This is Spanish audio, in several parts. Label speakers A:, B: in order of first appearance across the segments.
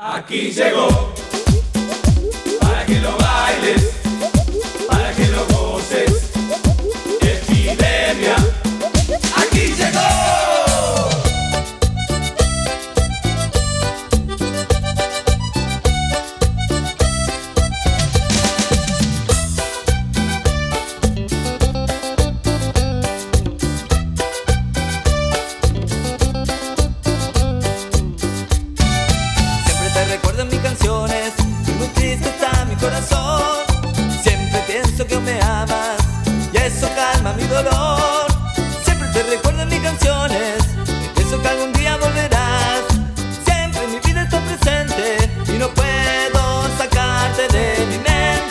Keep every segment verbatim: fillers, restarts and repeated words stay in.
A: Aquí llegó, para que lo bailes, para que lo goces, Epidemia. Aquí llegó.
B: Recuerdo en mis canciones y muy triste está mi corazón. Siempre pienso que me amas y eso calma mi dolor. Siempre te recuerdo en mis canciones y pienso que algún día volverás. Siempre en mi vida estás presente y no puedo sacarte de mi mente.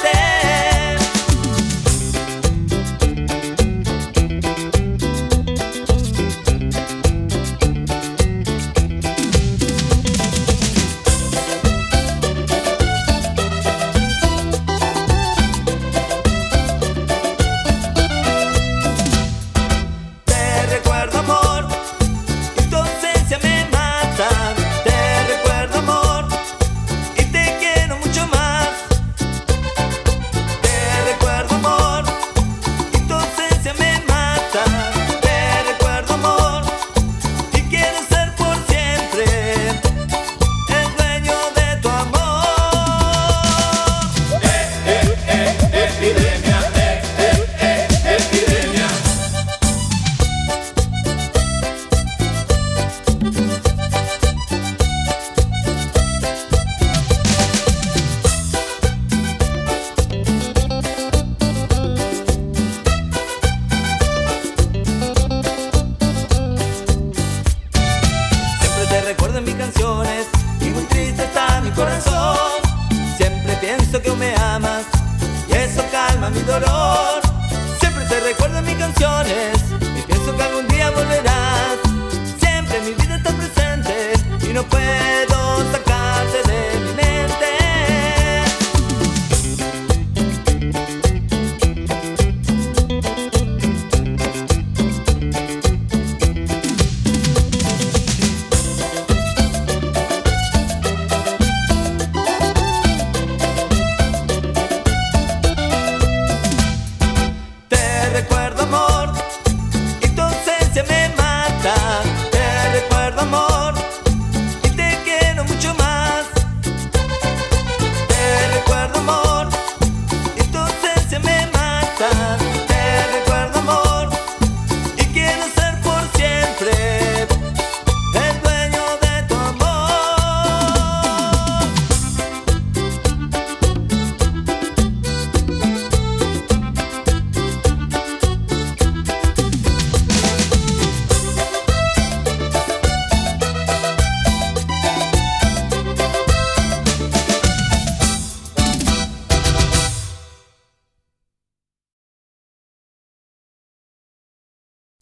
B: Recuerdo en mis canciones y muy triste está mi corazón. Siempre pienso que me amas y eso calma mi dolor. Siempre te recuerdo en mis canciones y pienso que algún día volverás. Siempre en mi vida estás presente y no puedo